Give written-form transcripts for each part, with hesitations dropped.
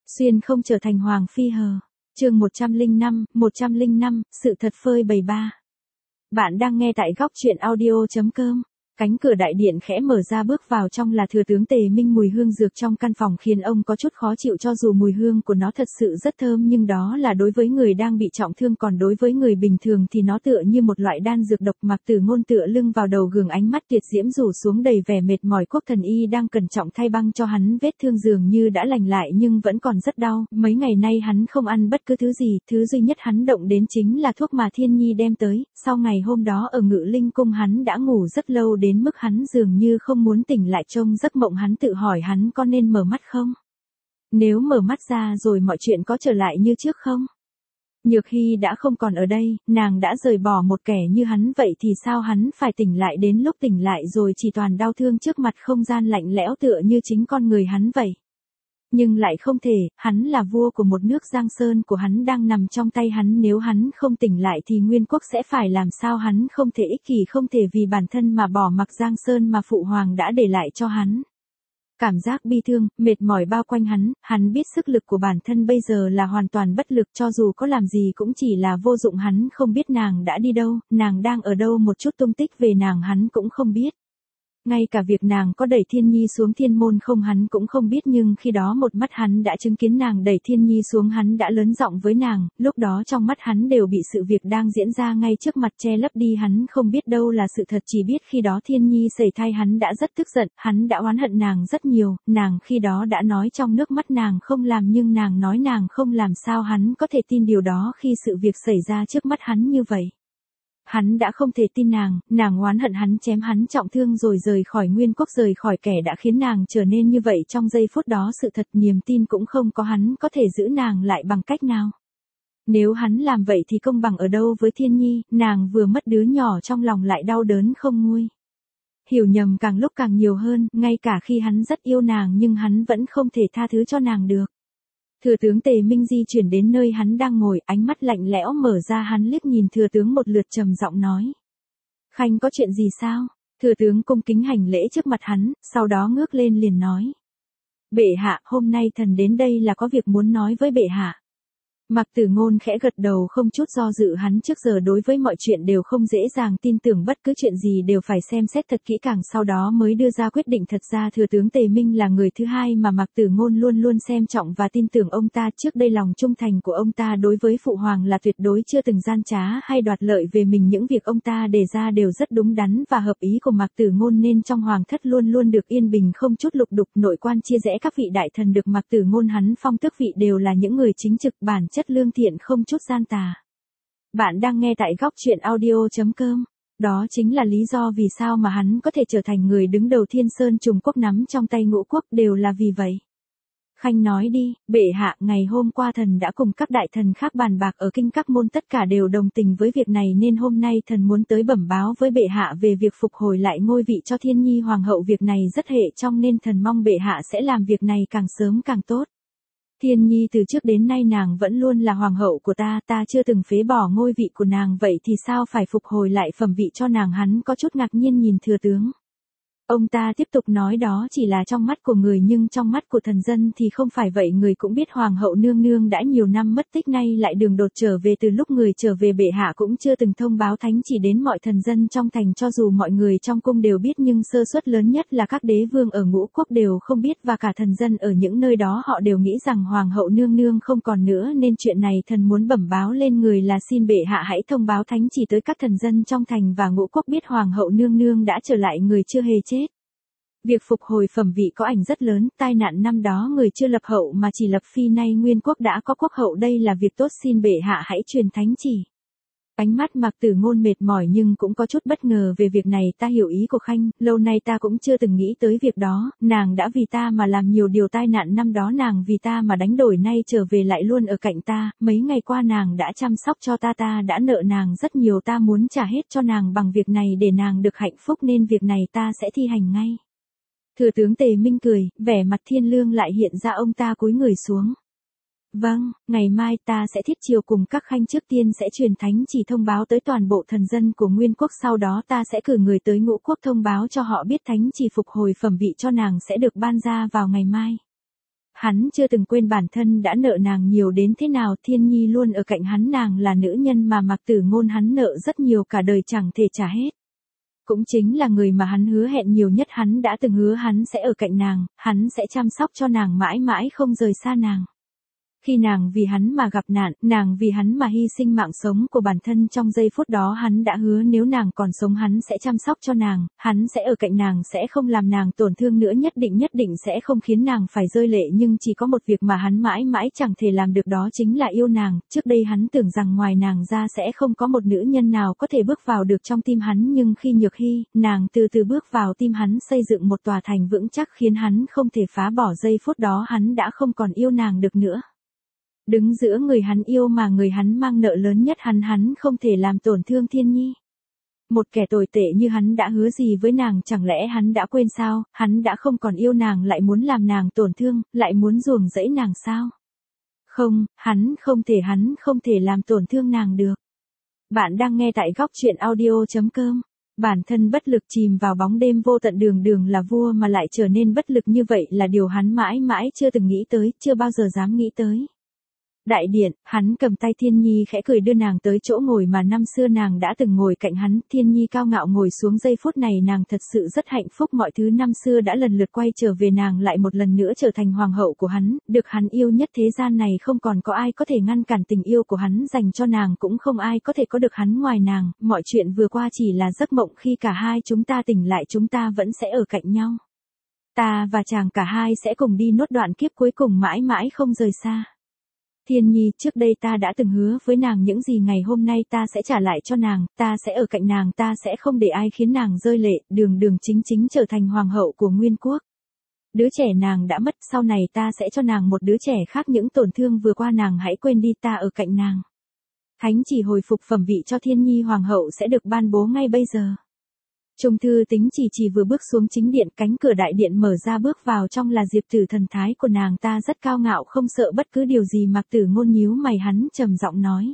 Xuyên không trở thành hoàng phi hờ. Chương 105, sự thật phơi bày ba. Bạn đang nghe tại góc truyện audio.com. Cánh cửa đại điện khẽ mở ra, bước vào trong là thừa tướng Tề Minh. Mùi hương dược trong căn phòng khiến ông có chút khó chịu, cho dù mùi hương của nó thật sự rất thơm, nhưng đó là đối với người đang bị trọng thương, còn đối với người bình thường thì nó tựa như một loại đan dược độc. Mạc Tử Ngôn tựa lưng vào đầu gường, ánh mắt tuyệt diễm rủ xuống đầy vẻ mệt mỏi. Quốc thần y đang cẩn trọng thay băng cho hắn, vết thương dường như đã lành lại nhưng vẫn còn rất đau. Mấy ngày nay hắn không ăn bất cứ thứ gì, thứ duy nhất hắn động đến chính là thuốc mà Thiên Nhi đem tới. Sau ngày hôm đó ở Ngự Linh Cung, hắn đã ngủ rất lâu đến mức hắn dường như không muốn tỉnh lại. Trong giấc mộng hắn tự hỏi hắn có nên mở mắt không? Nếu mở mắt ra rồi mọi chuyện có trở lại như trước không? Nhược Hy đã không còn ở đây, nàng đã rời bỏ một kẻ như hắn, vậy thì sao hắn phải tỉnh lại, đến lúc tỉnh lại rồi chỉ toàn đau thương trước mặt không gian lạnh lẽo tựa như chính con người hắn vậy. Nhưng lại không thể, hắn là vua của một nước, Giang Sơn của hắn đang nằm trong tay hắn, nếu hắn không tỉnh lại thì Nguyên Quốc sẽ phải làm sao? Hắn không thể ích kỷ, không thể vì bản thân mà bỏ mặc Giang Sơn mà Phụ Hoàng đã để lại cho hắn. Cảm giác bi thương, mệt mỏi bao quanh hắn biết sức lực của bản thân bây giờ là hoàn toàn bất lực, cho dù có làm gì cũng chỉ là vô dụng. Hắn không biết nàng đã đi đâu, nàng đang ở đâu, một chút tung tích về nàng hắn cũng không biết. Ngay cả việc nàng có đẩy Thiên Nhi xuống thiên môn không hắn cũng không biết, nhưng khi đó một mắt hắn đã chứng kiến nàng đẩy Thiên Nhi xuống, hắn đã lớn giọng với nàng, lúc đó trong mắt hắn đều bị sự việc đang diễn ra ngay trước mặt che lấp đi, hắn không biết đâu là sự thật, chỉ biết khi đó Thiên Nhi sẩy thai hắn đã rất tức giận, hắn đã oán hận nàng rất nhiều, nàng khi đó đã nói trong nước mắt nàng không làm, nhưng nàng nói nàng không làm, sao hắn có thể tin điều đó khi sự việc xảy ra trước mắt hắn như vậy. Hắn đã không thể tin nàng oán hận hắn, chém hắn trọng thương rồi rời khỏi Nguyên Quốc, rời khỏi kẻ đã khiến nàng trở nên như vậy. Trong giây phút đó sự thật niềm tin cũng không có, hắn có thể giữ nàng lại bằng cách nào? Nếu hắn làm vậy thì công bằng ở đâu với Thiên Nhi, nàng vừa mất đứa nhỏ trong lòng lại đau đớn không nguôi. Hiểu nhầm càng lúc càng nhiều hơn, ngay cả khi hắn rất yêu nàng nhưng hắn vẫn không thể tha thứ cho nàng được. Thừa tướng Tề Minh di chuyển đến nơi hắn đang ngồi, ánh mắt lạnh lẽo mở ra, hắn liếc nhìn thừa tướng một lượt, trầm giọng nói: Khanh, có chuyện gì sao? Thừa tướng cung kính hành lễ trước mặt hắn, sau đó ngước lên liền nói: Bệ hạ, hôm nay thần đến đây là có việc muốn nói với bệ hạ. Mạc Tử Ngôn khẽ gật đầu không chút do dự, hắn trước giờ đối với mọi chuyện đều không dễ dàng tin tưởng, bất cứ chuyện gì đều phải xem xét thật kỹ càng sau đó mới đưa ra quyết định. Thật ra thừa tướng Tề Minh là người thứ hai mà Mạc Tử Ngôn luôn luôn xem trọng và tin tưởng ông ta, trước đây lòng trung thành của ông ta đối với Phụ Hoàng là tuyệt đối, chưa từng gian trá hay đoạt lợi về mình, những việc ông ta đề ra đều rất đúng đắn và hợp ý của Mạc Tử Ngôn, nên trong hoàng thất luôn luôn được yên bình, không chút lục đục. Nội quan chia rẽ, các vị đại thần được Mạc Tử Ngôn hắn phong tước vị đều là những người chính trực, bản chất lương thiện, không chút gian tà. Bạn đang nghe tại góc truyện audio.com. Đó chính là lý do vì sao mà hắn có thể trở thành người đứng đầu Thiên Sơn Trùng Quốc, nắm trong tay Ngũ Quốc, đều là vì vậy. Khanh nói đi, bệ hạ, ngày hôm qua thần đã cùng các đại thần khác bàn bạc ở kinh các môn, tất cả đều đồng tình với việc này, nên hôm nay thần muốn tới bẩm báo với bệ hạ về việc phục hồi lại ngôi vị cho Thiên Nhi hoàng hậu. Việc này rất hệ trọng nên thần mong bệ hạ sẽ làm việc này càng sớm càng tốt. Thiên Nhi từ trước đến nay nàng vẫn luôn là hoàng hậu của ta chưa từng phế bỏ ngôi vị của nàng, vậy thì sao phải phục hồi lại phẩm vị cho nàng? Hắn có chút ngạc nhiên nhìn thừa tướng. Ông ta tiếp tục nói đó chỉ là trong mắt của người, nhưng trong mắt của thần dân thì không phải vậy. Người cũng biết hoàng hậu nương nương đã nhiều năm mất tích, nay lại đường đột trở về, từ lúc người trở về bệ hạ cũng chưa từng thông báo thánh chỉ đến mọi thần dân trong thành, cho dù mọi người trong cung đều biết nhưng sơ suất lớn nhất là các đế vương ở Ngũ Quốc đều không biết, và cả thần dân ở những nơi đó họ đều nghĩ rằng hoàng hậu nương nương không còn nữa, nên chuyện này thần muốn bẩm báo lên người là xin bệ hạ hãy thông báo thánh chỉ tới các thần dân trong thành và Ngũ Quốc biết hoàng hậu nương nương đã trở lại, người chưa hề chết. Việc phục hồi phẩm vị có ảnh rất lớn, tai nạn năm đó người chưa lập hậu mà chỉ lập phi, nay Nguyên Quốc đã có quốc hậu, đây là việc tốt, xin bệ hạ hãy truyền thánh chỉ. Ánh mắt Mạc Tử Ngôn mệt mỏi nhưng cũng có chút bất ngờ về việc này. Ta hiểu ý của Khanh, lâu nay ta cũng chưa từng nghĩ tới việc đó, nàng đã vì ta mà làm nhiều điều, tai nạn năm đó nàng vì ta mà đánh đổi, nay trở về lại luôn ở cạnh ta, mấy ngày qua nàng đã chăm sóc cho ta đã nợ nàng rất nhiều, ta muốn trả hết cho nàng bằng việc này để nàng được hạnh phúc, nên việc này ta sẽ thi hành ngay. Thừa tướng Tề Minh cười, vẻ mặt thiên lương lại hiện ra, ông ta cúi người xuống. Vâng, ngày mai ta sẽ thiết chiều cùng các khanh, trước tiên sẽ truyền thánh chỉ thông báo tới toàn bộ thần dân của Nguyên Quốc, sau đó ta sẽ cử người tới Ngũ Quốc thông báo cho họ biết thánh chỉ phục hồi phẩm vị cho nàng sẽ được ban ra vào ngày mai. hắn chưa từng quên bản thân đã nợ nàng nhiều đến thế nào, Thiên Nhi luôn ở cạnh hắn, nàng là nữ nhân mà Mạc Tử Ngôn hắn nợ rất nhiều, cả đời chẳng thể trả hết. Cũng chính là người mà hắn hứa hẹn nhiều nhất, hắn đã từng hứa hắn sẽ ở cạnh nàng, hắn sẽ chăm sóc cho nàng mãi mãi không rời xa nàng. Khi nàng vì hắn mà gặp nạn, nàng vì hắn mà hy sinh mạng sống của bản thân, trong giây phút đó hắn đã hứa nếu nàng còn sống hắn sẽ chăm sóc cho nàng, hắn sẽ ở cạnh nàng, sẽ không làm nàng tổn thương nữa, nhất định sẽ không khiến nàng phải rơi lệ, nhưng chỉ có một việc mà hắn mãi mãi chẳng thể làm được, đó chính là yêu nàng. Trước đây hắn tưởng rằng ngoài nàng ra sẽ không có một nữ nhân nào có thể bước vào được trong tim hắn, nhưng khi Nhược Hy, nàng từ từ bước vào tim hắn, xây dựng một tòa thành vững chắc khiến hắn không thể phá bỏ, giây phút đó hắn đã không còn yêu nàng được nữa. Đứng giữa người hắn yêu mà người hắn mang nợ lớn nhất, hắn không thể làm tổn thương Thiên Nhi. Một kẻ tồi tệ như hắn đã hứa gì với nàng, chẳng lẽ hắn đã quên sao, hắn đã không còn yêu nàng, lại muốn làm nàng tổn thương, lại muốn ruồng rẫy nàng sao? Không, hắn không thể làm tổn thương nàng được. Bạn đang nghe tại Góc Truyện Audio.com. Bản thân bất lực chìm vào bóng đêm vô tận, đường là vua mà lại trở nên bất lực như vậy là điều hắn mãi mãi chưa từng nghĩ tới, chưa bao giờ dám nghĩ tới. Đại điện, hắn cầm tay Thiên Nhi khẽ cười đưa nàng tới chỗ ngồi mà năm xưa nàng đã từng ngồi cạnh hắn. Thiên Nhi cao ngạo ngồi xuống, giây phút này nàng thật sự rất hạnh phúc, mọi thứ năm xưa đã lần lượt quay trở về, nàng lại một lần nữa trở thành hoàng hậu của hắn, được hắn yêu nhất thế gian này, không còn có ai có thể ngăn cản tình yêu của hắn dành cho nàng, cũng không ai có thể có được hắn ngoài nàng. Mọi chuyện vừa qua chỉ là giấc mộng, khi cả hai chúng ta tỉnh lại chúng ta vẫn sẽ ở cạnh nhau. Ta và chàng cả hai sẽ cùng đi nốt đoạn kiếp cuối cùng mãi mãi không rời xa. Thiên Nhi, trước đây ta đã từng hứa với nàng những gì ngày hôm nay ta sẽ trả lại cho nàng, ta sẽ ở cạnh nàng, ta sẽ không để ai khiến nàng rơi lệ, đường chính trở thành hoàng hậu của Nguyên Quốc. Đứa trẻ nàng đã mất, sau này ta sẽ cho nàng một đứa trẻ khác, những tổn thương vừa qua nàng hãy quên đi, ta ở cạnh nàng. Thánh chỉ hồi phục phẩm vị cho Thiên Nhi hoàng hậu sẽ được ban bố ngay bây giờ. Trung thư Tính chỉ vừa bước xuống chính điện, cánh cửa đại điện mở ra, bước vào trong là Diệp Tử. Thần thái của nàng ta rất cao ngạo, không sợ bất cứ điều gì. Mạc Tử Ngôn nhíu mày, hắn trầm giọng nói: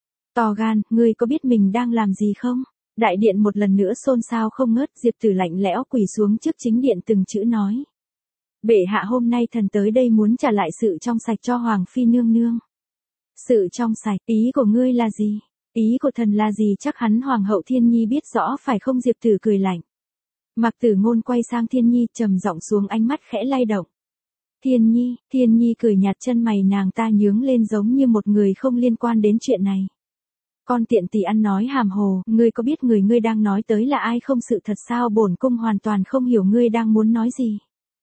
To gan, ngươi có biết mình đang làm gì không? Đại điện một lần nữa xôn xao không ngớt. Diệp Tử lạnh lẽo quỳ xuống trước chính điện, từng chữ nói: Bệ hạ, hôm nay thần tới đây muốn trả lại sự trong sạch cho Hoàng Phi nương nương. Sự trong sạch, ý của ngươi là gì? Ý của thần là gì? Chắc hắn Hoàng hậu Thiên Nhi biết rõ phải không? Diệp Tử cười lạnh. Mạc Tử Ngôn quay sang Thiên Nhi, trầm giọng xuống, ánh mắt khẽ lay động. Thiên Nhi cười nhạt, chân mày nàng ta nhướng lên giống như một người không liên quan đến chuyện này. Con tiện tỳ ăn nói hàm hồ, ngươi có biết người ngươi đang nói tới là ai không? Sự thật sao? Bổn cung hoàn toàn không hiểu ngươi đang muốn nói gì.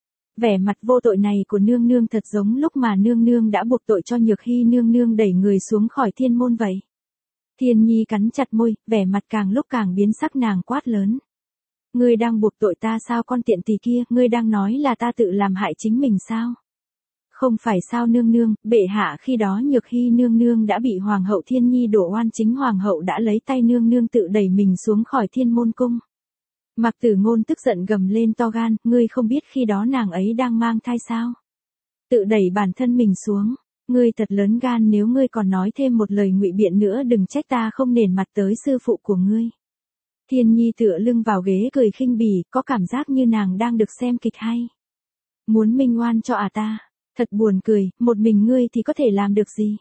Vẻ mặt vô tội này của nương nương thật giống lúc mà nương nương đã buộc tội cho Nhược Hy nương nương đẩy người xuống khỏi thiên môn vậy. Thiên Nhi cắn chặt môi, vẻ mặt càng lúc càng biến sắc, nàng quát lớn: Ngươi đang buộc tội ta sao? Con tiện tỳ kia, ngươi đang nói là ta tự làm hại chính mình sao? Không phải sao nương nương, bệ hạ, khi đó Nhược Hy nương nương đã bị Hoàng hậu Thiên Nhi đổ oan, chính Hoàng hậu đã lấy tay nương nương tự đẩy mình xuống khỏi thiên môn cung. Mạc Tử Ngôn tức giận gầm lên: To gan, ngươi không biết khi đó nàng ấy đang mang thai sao? Tự đẩy bản thân mình xuống. Ngươi thật lớn gan, nếu ngươi còn nói thêm một lời ngụy biện nữa đừng trách ta không nể mặt tới sư phụ của ngươi. Thiên Nhi tựa lưng vào ghế cười khinh bỉ, có cảm giác như nàng đang được xem kịch hay. Muốn minh oan cho ta? Thật buồn cười, một mình ngươi thì có thể làm được gì?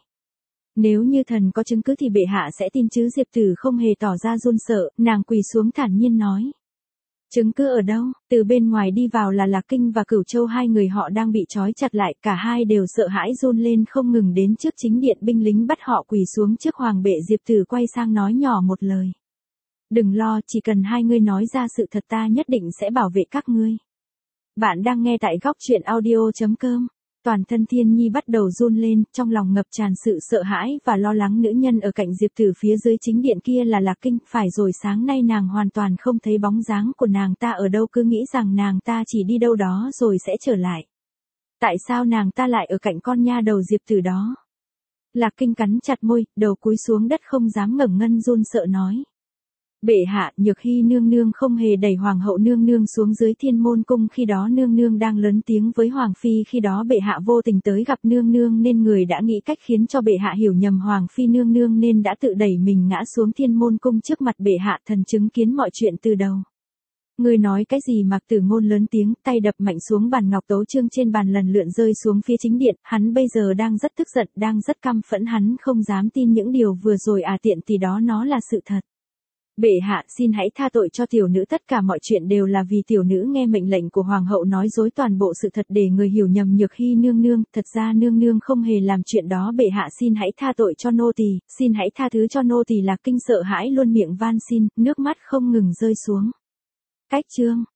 Nếu như thần có chứng cứ thì bệ hạ sẽ tin chứ? Diệp Tử không hề tỏ ra run sợ, nàng quỳ xuống thản nhiên nói: Chứng cứ ở đâu? Từ bên ngoài đi vào là Lạc Kinh và Cửu Châu, hai người họ đang bị trói chặt lại, cả hai đều sợ hãi run lên không ngừng, đến trước chính điện binh lính bắt họ quỳ xuống trước hoàng bệ. Diệp Tử quay sang nói nhỏ một lời: Đừng lo, chỉ cần hai ngươi nói ra sự thật ta nhất định sẽ bảo vệ các ngươi. Bạn đang nghe tại Góc Truyện Audio.com. Toàn thân Thiên Nhi bắt đầu run lên, trong lòng ngập tràn sự sợ hãi và lo lắng. Nữ nhân ở cạnh Diệp Tử phía dưới chính điện kia là Lạc Kinh, phải rồi, sáng nay nàng hoàn toàn không thấy bóng dáng của nàng ta ở đâu, cứ nghĩ rằng nàng ta chỉ đi đâu đó rồi sẽ trở lại. Tại sao nàng ta lại ở cạnh con nha đầu Diệp Tử đó? Lạc Kinh cắn chặt môi, đầu cúi xuống đất không dám ngẩng, ngân run sợ nói: Bệ hạ, Nhược Hy nương nương không hề đẩy Hoàng hậu nương nương xuống dưới thiên môn cung, khi đó nương nương đang lớn tiếng với Hoàng Phi, khi đó bệ hạ vô tình tới gặp nương nương nên người đã nghĩ cách khiến cho bệ hạ hiểu nhầm Hoàng Phi nương nương nên đã tự đẩy mình ngã xuống thiên môn cung trước mặt bệ hạ, thần chứng kiến mọi chuyện từ đầu. Ngươi nói cái gì? Mạc Tử Ngôn lớn tiếng, tay đập mạnh xuống bàn ngọc tấu chương trên bàn lần lượn rơi xuống phía chính điện, hắn bây giờ đang rất tức giận, đang rất căm phẫn, hắn không dám tin những điều vừa rồi tiện thì đó nó là sự thật. Bệ hạ, xin hãy tha tội cho tiểu nữ, tất cả mọi chuyện đều là vì tiểu nữ nghe mệnh lệnh của hoàng hậu nói dối toàn bộ sự thật để người hiểu nhầm Nhược Hy nương nương, thật ra nương nương không hề làm chuyện đó. Bệ hạ xin hãy tha tội cho nô tỳ, xin hãy tha thứ cho nô tỳ. Lạc Kinh sợ hãi luôn miệng van xin, nước mắt không ngừng rơi xuống. Cách chương